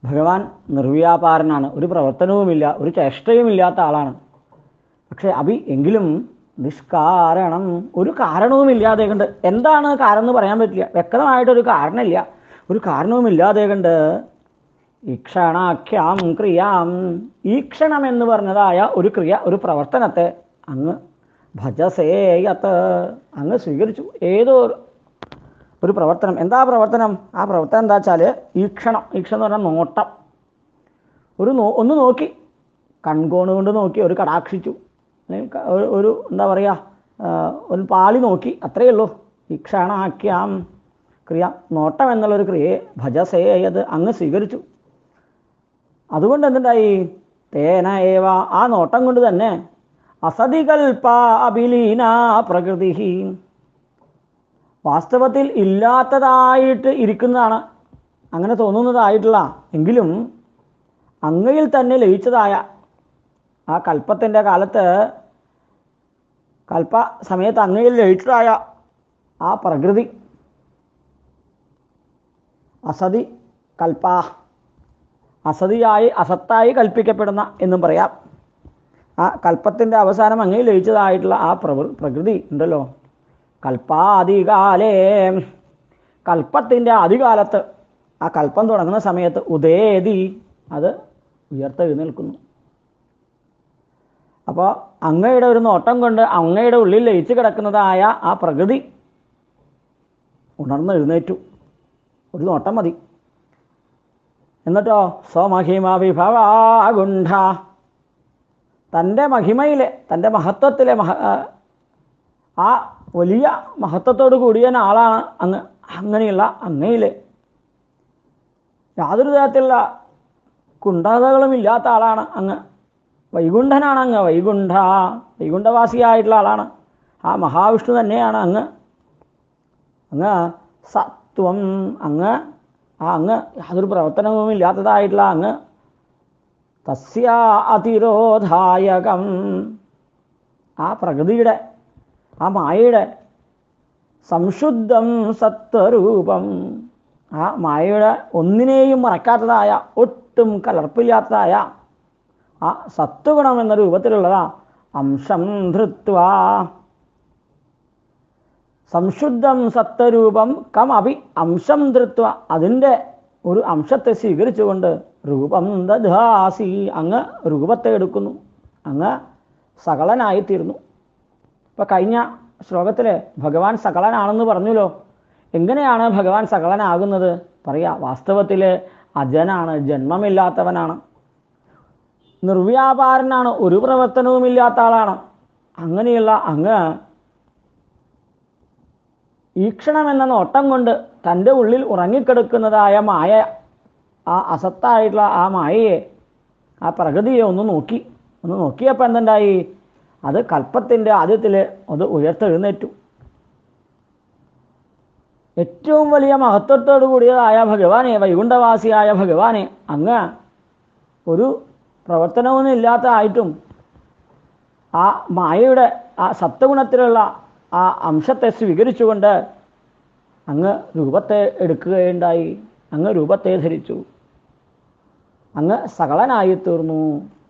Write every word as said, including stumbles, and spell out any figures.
ഭഗവാൻ നിർവ്യാപാരനാണ്, ഒരു പ്രവർത്തനവുമില്ല, ഒരു ചേഷ്ടയുമില്ലാത്ത ആളാണ്. പക്ഷേ അഭി എങ്കിലും നിഷ്കാരണം, ഒരു കാരണവുമില്ലാതെ കണ്ട്, എന്താണ് കാരണം എന്ന് പറയാൻ പറ്റില്ല, വ്യക്തമായിട്ടൊരു കാരണമില്ല, ഒരു കാരണവുമില്ലാതെ കണ്ട് ഈക്ഷണാഖ്യാം ക്രിയാം, ഈക്ഷണം എന്ന് പറഞ്ഞതായ ഒരു ക്രിയ, ഒരു പ്രവർത്തനത്തെ അങ്ങ് ഭജസേയത്ത്, അങ്ങ് സ്വീകരിച്ചു. ഏതോ ഒരു പ്രവർത്തനം. എന്താ പ്രവർത്തനം? ആ പ്രവർത്തനം എന്താ വെച്ചാൽ ഈക്ഷണം. ഈക്ഷണം എന്ന് പറഞ്ഞാൽ നോട്ടം. ഒരു നോ ഒന്ന് നോക്കി, കൺകോണ് കൊണ്ട് നോക്കി, ഒരു കടാക്ഷിച്ചു, അല്ലെങ്കിൽ ഒരു എന്താ പറയുക, ഒരു പാളി നോക്കി, അത്രയേ ഉള്ളൂ. ഈക്ഷണാഖ്യാം ക്രിയ, നോട്ടം എന്നുള്ളൊരു ക്രിയയെ ഭജസേയത് അങ്ങ് സ്വീകരിച്ചു. അതുകൊണ്ട് എന്തുണ്ടായി? തേന ഏവ, ആ നോട്ടം കൊണ്ട് തന്നെ അസതികൽപ അഭിലീന പ്രകൃതി, വാസ്തവത്തിൽ ഇല്ലാത്തതായിട്ട് ഇരിക്കുന്നതാണ്, അങ്ങനെ തോന്നുന്നതായിട്ടുള്ള എങ്കിലും അങ്ങയിൽ തന്നെ ലയിച്ചതായ ആ കൽപ്പത്തിൻ്റെ കാലത്ത്, കൽപ്പ സമയത്ത് അങ്ങയിൽ ലയിച്ചതായ ആ പ്രകൃതി, അസതി കൽപ്പ, അസതിയായി അസത്തായി കൽപ്പിക്കപ്പെടുന്ന എന്നും പറയാം. ആ കൽപ്പത്തിൻ്റെ അവസാനം അങ്ങയിൽ ലയിച്ചതായിട്ടുള്ള ആ പ്രവൃ പ്രകൃതി ഉണ്ടല്ലോ, കൽപ്പാദികാലേ, കൽപ്പത്തിൻ്റെ ആദികാലത്ത്, ആ കൽപ്പം തുടങ്ങുന്ന സമയത്ത് ഉദേതി, അത് ഉയർത്തെഴുന്നേൽക്കുന്നു. അപ്പോൾ അങ്ങയുടെ ഒരു നോട്ടം കൊണ്ട് അങ്ങയുടെ ഉള്ളിൽ ലയിച്ചു കിടക്കുന്നതായ ആ പ്രകൃതി ഉണർന്ന് എഴുന്നേറ്റു. ഒരു നോട്ടം മതി. എന്നിട്ടോ സ്വമഹിമ വിഭവാഗുണ്ഠ, തൻ്റെ മഹിമയിലെ, തൻ്റെ മഹത്വത്തിലെ മഹ ആ വലിയ മഹത്വത്തോട് കൂടിയ ആളാണ് അങ്ങ്. അങ്ങനെയുള്ള അങ്ങയിലെ യാതൊരു തരത്തിലുള്ള കുണ്ഠതകളും ഇല്ലാത്ത ആളാണ് അങ്ങ്. വൈകുണ്ഠനാണ് അങ്ങ്. വൈകുണ്ഠ, വൈകുണ്ഠവാസിയായിട്ടുള്ള ആളാണ്. ആ മഹാവിഷ്ണു തന്നെയാണ് അങ്ങ്. അങ്ങ് സത്വം, അങ്ങ് ആ അങ്ങ് യാതൊരു പ്രവർത്തനവും ഇല്ലാത്തതായിട്ടുള്ള അങ്ങ്. തസ്യ അതിരോധായകം, ആ പ്രകൃതിയുടെ, ആ മായയുടെ സംശുദ്ധം സത്വരൂപം, ആ മായയുടെ ഒന്നിനെയും മറക്കാത്തതായ, ഒട്ടും കലർപ്പില്ലാത്തതായ ആ സത്വഗുണം എന്ന രൂപത്തിലുള്ളതാ അംശം ധൃത്വ, സംശുദ്ധം സത്വരൂപം കം അഭി അംശം ധൃത്വ, അതിൻ്റെ ഒരു അംശത്തെ സ്വീകരിച്ചുകൊണ്ട് രൂപം ദധാസി, അങ്ങ് രൂപത്തെ എടുക്കുന്നു, അങ്ങ് സകലനായിത്തീരുന്നു. ഇപ്പം കഴിഞ്ഞ ശ്ലോകത്തിൽ ഭഗവാൻ സകലനാണെന്ന് പറഞ്ഞല്ലോ. എങ്ങനെയാണ് ഭഗവാൻ സകലനാകുന്നത്? പറയാ, വാസ്തവത്തിൽ അജനാണ്, ജന്മമില്ലാത്തവനാണ്, നിർവ്യാപാരനാണ്, ഒരു പ്രവർത്തനവുമില്ലാത്ത ആളാണ്. അങ്ങനെയുള്ള അങ്ങ് ഈക്ഷണമെന്ന നോട്ടം കൊണ്ട് തൻ്റെ ഉള്ളിൽ ഉറങ്ങിക്കിടക്കുന്നതായ മായ, ആ അസത്തായിട്ടുള്ള ആ മായയെ, ആ പ്രകൃതിയെ ഒന്ന് നോക്കി. ഒന്ന് നോക്കിയപ്പോൾ എന്തുണ്ടായി? അത് കൽപ്പത്തിൻ്റെ ആദ്യത്തിൽ അത് ഉയർത്തെഴുന്നേറ്റു. ഏറ്റവും വലിയ മഹത്വത്തോടു കൂടിയതായ ഭഗവാനെ, വൈകുണ്ഠവാസിയായ ഭഗവാനെ, അങ്ങ് ഒരു പ്രവർത്തനമൊന്നും ഇല്ലാത്തതായിട്ടും ആ മായയുടെ ആ സത്വഗുണത്തിലുള്ള ആ അംശത്തെ സ്വീകരിച്ചുകൊണ്ട് അങ്ങ് രൂപത്തെ എടുക്കുകയുണ്ടായി. അങ്ങ് രൂപത്തെ ധരിച്ചു, അങ്ങ് സകലനായി തീർന്നു.